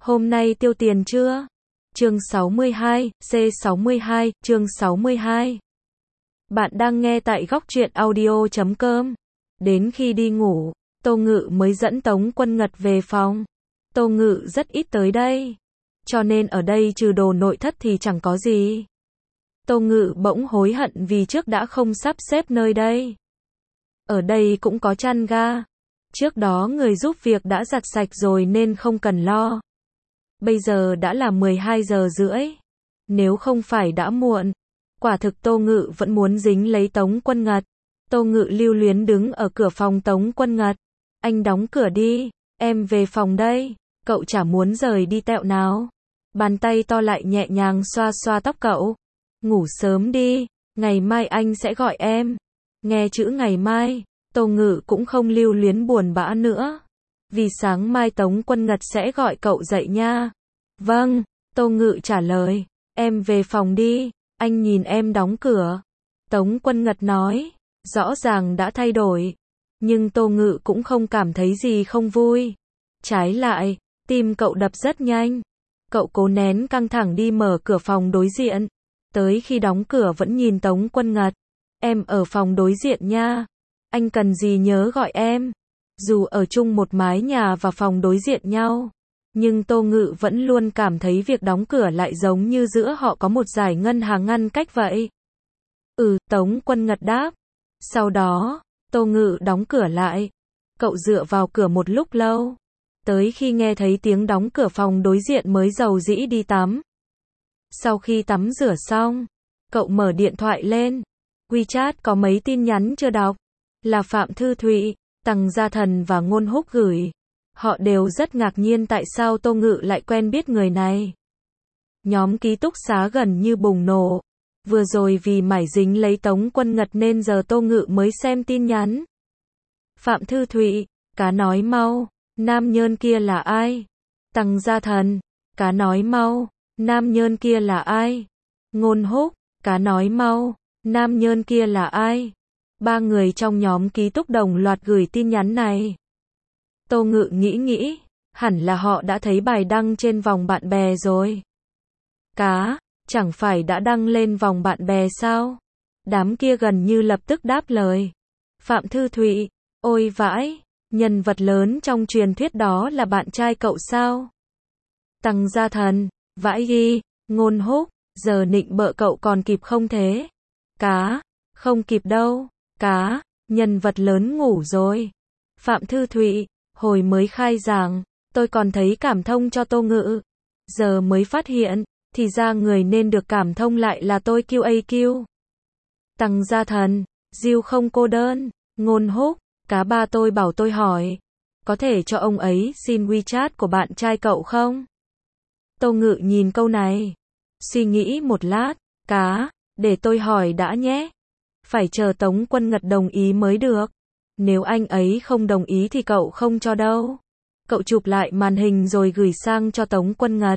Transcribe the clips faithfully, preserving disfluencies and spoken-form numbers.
Hôm nay tiêu tiền chưa? Chương sáu mươi hai, C sáu mươi hai, chương sáu mươi hai. Bạn đang nghe tại góc truyện audio chấm com. Đến khi đi ngủ, Tô Ngự mới dẫn Tống Quân Ngật về phòng. Tô Ngự rất ít tới đây, cho nên ở đây trừ đồ nội thất thì chẳng có gì. Tô Ngự bỗng hối hận vì trước đã không sắp xếp nơi đây. Ở đây cũng có chăn ga. Trước đó người giúp việc đã giặt sạch rồi nên không cần lo. Bây giờ đã là mười hai giờ rưỡi. Nếu không phải đã muộn, quả thực Tô Ngự vẫn muốn dính lấy Tống Quân Ngật. Tô Ngự lưu luyến đứng ở cửa phòng Tống Quân Ngật. Anh đóng cửa đi, em về phòng đây. Cậu chả muốn rời đi tẹo nào. Bàn tay to lại nhẹ nhàng xoa xoa tóc cậu. Ngủ sớm đi, ngày mai anh sẽ gọi em. Nghe chữ ngày mai, Tô Ngự cũng không lưu luyến buồn bã nữa. Vì sáng mai Tống Quân Ngật sẽ gọi cậu dậy nha. Vâng, Tô Ngự trả lời. Em về phòng đi, anh nhìn em đóng cửa. Tống Quân Ngật nói. Rõ ràng đã thay đổi. Nhưng Tô Ngự cũng không cảm thấy gì không vui. Trái lại, tim cậu đập rất nhanh. Cậu cố nén căng thẳng đi mở cửa phòng đối diện. Tới khi đóng cửa vẫn nhìn Tống Quân Ngật. Em ở phòng đối diện nha. Anh cần gì nhớ gọi em. Dù ở chung một mái nhà và phòng đối diện nhau, nhưng Tô Ngự vẫn luôn cảm thấy việc đóng cửa lại giống như giữa họ có một dải ngân hàng ngăn cách vậy. Ừ, Tống Quân Ngật đáp. Sau đó, Tô Ngự đóng cửa lại. Cậu dựa vào cửa một lúc lâu. Tới khi nghe thấy tiếng đóng cửa phòng đối diện mới dầu dĩ đi tắm. Sau khi tắm rửa xong, cậu mở điện thoại lên. WeChat có mấy tin nhắn chưa đọc. Là Phạm Thư Thụy, Tằng Gia Thần và Ngôn Húc gửi. Họ đều rất ngạc nhiên tại sao Tô Ngự lại quen biết người này. Nhóm ký túc xá gần như bùng nổ. Vừa rồi vì mải dính lấy Tống Quân Ngật nên giờ Tô Ngự mới xem tin nhắn. Phạm Thư Thụy, cá nói mau, nam nhơn kia là ai? Tằng Gia Thần, cá nói mau, nam nhơn kia là ai? Ngôn Húc, cá nói mau, nam nhơn kia là ai? Ba người trong nhóm ký túc đồng loạt gửi tin nhắn này. Tô Ngự nghĩ nghĩ, hẳn là họ đã thấy bài đăng trên vòng bạn bè rồi. Cá, chẳng phải đã đăng lên vòng bạn bè sao? Đám kia gần như lập tức đáp lời. Phạm Thư Thụy, ôi vãi, nhân vật lớn trong truyền thuyết đó là bạn trai cậu sao? Tằng Gia Thần, vãi ghi, Ngôn Húc, giờ nịnh bợ cậu còn kịp không thế? Cá, không kịp đâu. Cá, nhân vật lớn ngủ rồi. Phạm Thư Thụy, hồi mới khai giảng, tôi còn thấy cảm thông cho Tô Ngự. Giờ mới phát hiện, thì ra người nên được cảm thông lại là tôi quy a quy. Tằng Gia Thần, Diêu không cô đơn. Ngôn Húc, cá ba tôi bảo tôi hỏi. Có thể cho ông ấy xin WeChat của bạn trai cậu không? Tô Ngự nhìn câu này. Suy nghĩ một lát. Cá, để tôi hỏi đã nhé. Phải chờ Tống Quân Ngật đồng ý mới được. Nếu anh ấy không đồng ý thì cậu không cho đâu. Cậu chụp lại màn hình rồi gửi sang cho Tống Quân Ngật.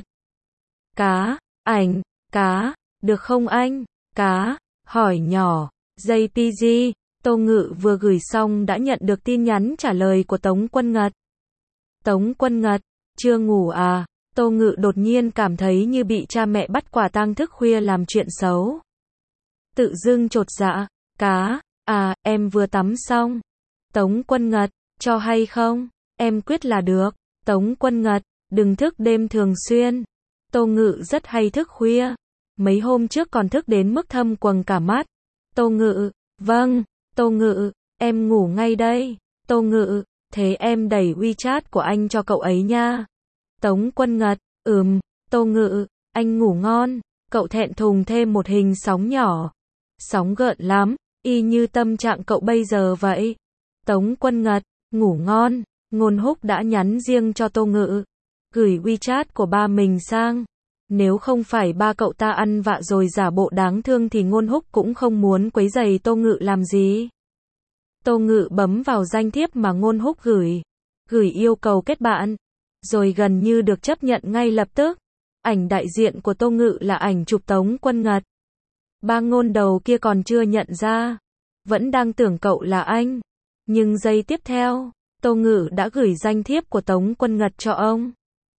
Cá, ảnh, cá, được không anh? Cá, hỏi nhỏ, gi pê giê, Tô Ngự vừa gửi xong đã nhận được tin nhắn trả lời của Tống Quân Ngật. Tống Quân Ngật, chưa ngủ à? Tô Ngự đột nhiên cảm thấy như bị cha mẹ bắt quả tang thức khuya làm chuyện xấu. Tự dưng chột dạ. Cá, à, em vừa tắm xong. Tống Quân Ngật, cho hay không? Em quyết là được. Tống Quân Ngật, đừng thức đêm thường xuyên. Tô Ngự rất hay thức khuya. Mấy hôm trước còn thức đến mức thâm quầng cả mắt. Tô Ngự, vâng. Tô Ngự, em ngủ ngay đây. Tô Ngự, thế em đẩy WeChat của anh cho cậu ấy nha. Tống Quân Ngật, ừm. Tô Ngự, anh ngủ ngon. Cậu thẹn thùng thêm một hình sóng nhỏ. Sóng gợn lắm. Y như tâm trạng cậu bây giờ vậy. Tống Quân Ngật, ngủ ngon. Ngôn Húc đã nhắn riêng cho Tô Ngự. Gửi WeChat của ba mình sang. Nếu không phải ba cậu ta ăn vạ rồi giả bộ đáng thương thì Ngôn Húc cũng không muốn quấy rầy Tô Ngự làm gì. Tô Ngự bấm vào danh thiếp mà Ngôn Húc gửi. Gửi yêu cầu kết bạn. Rồi gần như được chấp nhận ngay lập tức. Ảnh đại diện của Tô Ngự là ảnh chụp Tống Quân Ngật. Ba ngôn đầu kia còn chưa nhận ra. Vẫn đang tưởng cậu là anh. Nhưng giây tiếp theo, Tô Ngự đã gửi danh thiếp của Tống Quân Ngật cho ông.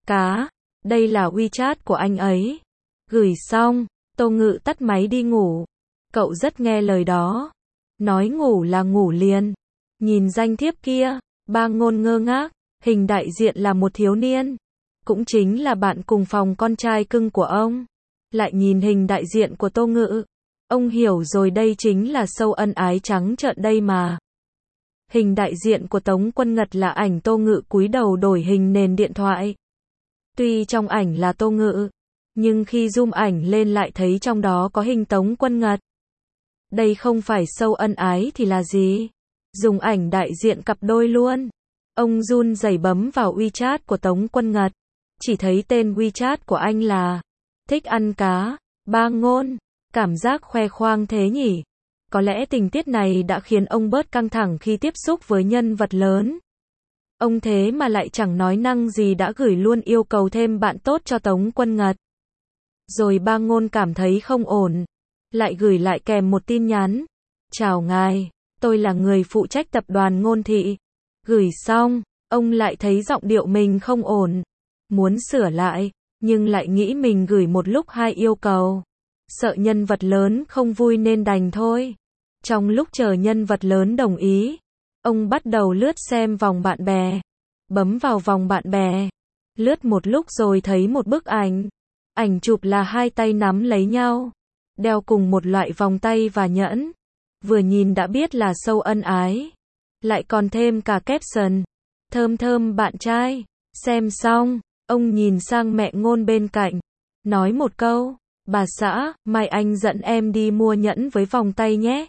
cá, đây là WeChat của anh ấy. Gửi xong, Tô Ngự tắt máy đi ngủ. Cậu rất nghe lời đó. Nói ngủ là ngủ liền. Nhìn danh thiếp kia, Ba Ngôn ngơ ngác, hình đại diện là một thiếu niên. Cũng chính là bạn cùng phòng con trai cưng của ông. Lại nhìn hình đại diện của Tô Ngự. Ông hiểu rồi, đây chính là show ân ái trắng trợn đây mà. Hình đại diện của Tống Quân Ngật là ảnh Tô Ngự cúi đầu đổi hình nền điện thoại. Tuy trong ảnh là Tô Ngự, nhưng khi zoom ảnh lên lại thấy trong đó có hình Tống Quân Ngật. Đây không phải show ân ái thì là gì? Dùng ảnh đại diện cặp đôi luôn. Ông run rẩy bấm vào WeChat của Tống Quân Ngật. Chỉ thấy tên WeChat của anh là Thích ăn cá, Ba Ngôn. Cảm giác khoe khoang thế nhỉ? Có lẽ tình tiết này đã khiến ông bớt căng thẳng khi tiếp xúc với nhân vật lớn. Ông thế mà lại chẳng nói năng gì đã gửi luôn yêu cầu thêm bạn tốt cho Tống Quân Ngật. Rồi Ba Ngôn cảm thấy không ổn. Lại gửi lại kèm một tin nhắn. Chào ngài, tôi là người phụ trách tập đoàn Ngôn Thị. Gửi xong, ông lại thấy giọng điệu mình không ổn. Muốn sửa lại, nhưng lại nghĩ mình gửi một lúc hai yêu cầu. Sợ nhân vật lớn không vui nên đành thôi. Trong lúc chờ nhân vật lớn đồng ý, ông bắt đầu lướt xem vòng bạn bè. Bấm vào vòng bạn bè. Lướt một lúc rồi thấy một bức ảnh. Ảnh chụp là hai tay nắm lấy nhau. Đeo cùng một loại vòng tay và nhẫn. Vừa nhìn đã biết là show ân ái. Lại còn thêm cả caption. Thơm thơm bạn trai. Xem xong, ông nhìn sang mẹ Ngôn bên cạnh. Nói một câu. Bà xã, mai anh dẫn em đi mua nhẫn với vòng tay nhé.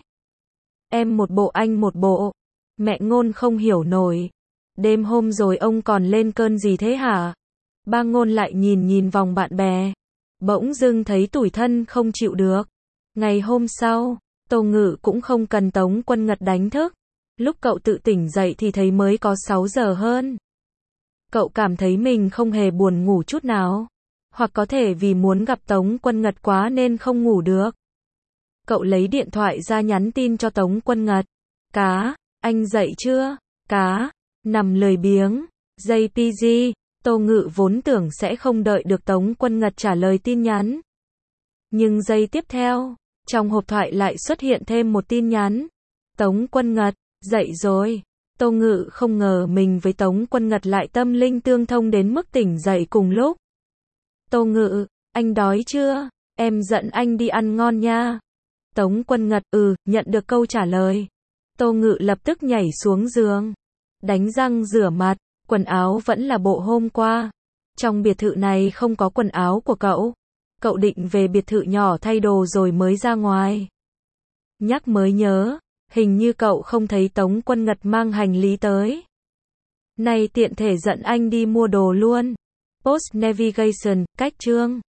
Em một bộ anh một bộ. Mẹ Ngôn không hiểu nổi. Đêm hôm rồi ông còn lên cơn gì thế hả? Ba Ngôn lại nhìn nhìn vòng bạn bè. Bỗng dưng thấy tủi thân không chịu được. Ngày hôm sau, Tô Ngự cũng không cần Tống Quân Ngật đánh thức. Lúc cậu tự tỉnh dậy thì thấy mới có sáu giờ hơn. Cậu cảm thấy mình không hề buồn ngủ chút nào. Hoặc có thể vì muốn gặp Tống Quân Ngật quá nên không ngủ được. Cậu lấy điện thoại ra nhắn tin cho Tống Quân Ngật. Cá, anh dậy chưa? Cá, nằm lười biếng. gi pê giê, Tô Ngự vốn tưởng sẽ không đợi được Tống Quân Ngật trả lời tin nhắn. Nhưng giây tiếp theo, trong hộp thoại lại xuất hiện thêm một tin nhắn. Tống Quân Ngật, dậy rồi. Tô Ngự không ngờ mình với Tống Quân Ngật lại tâm linh tương thông đến mức tỉnh dậy cùng lúc. Tô Ngự, anh đói chưa? Em dẫn anh đi ăn ngon nha. Tống Quân Ngật, ừ, nhận được câu trả lời. Tô Ngự lập tức nhảy xuống giường. Đánh răng rửa mặt, quần áo vẫn là bộ hôm qua. Trong biệt thự này không có quần áo của cậu. Cậu định về biệt thự nhỏ thay đồ rồi mới ra ngoài. Nhắc mới nhớ, hình như cậu không thấy Tống Quân Ngật mang hành lý tới. Này tiện thể dẫn anh đi mua đồ luôn. Post Navigation, cách chương.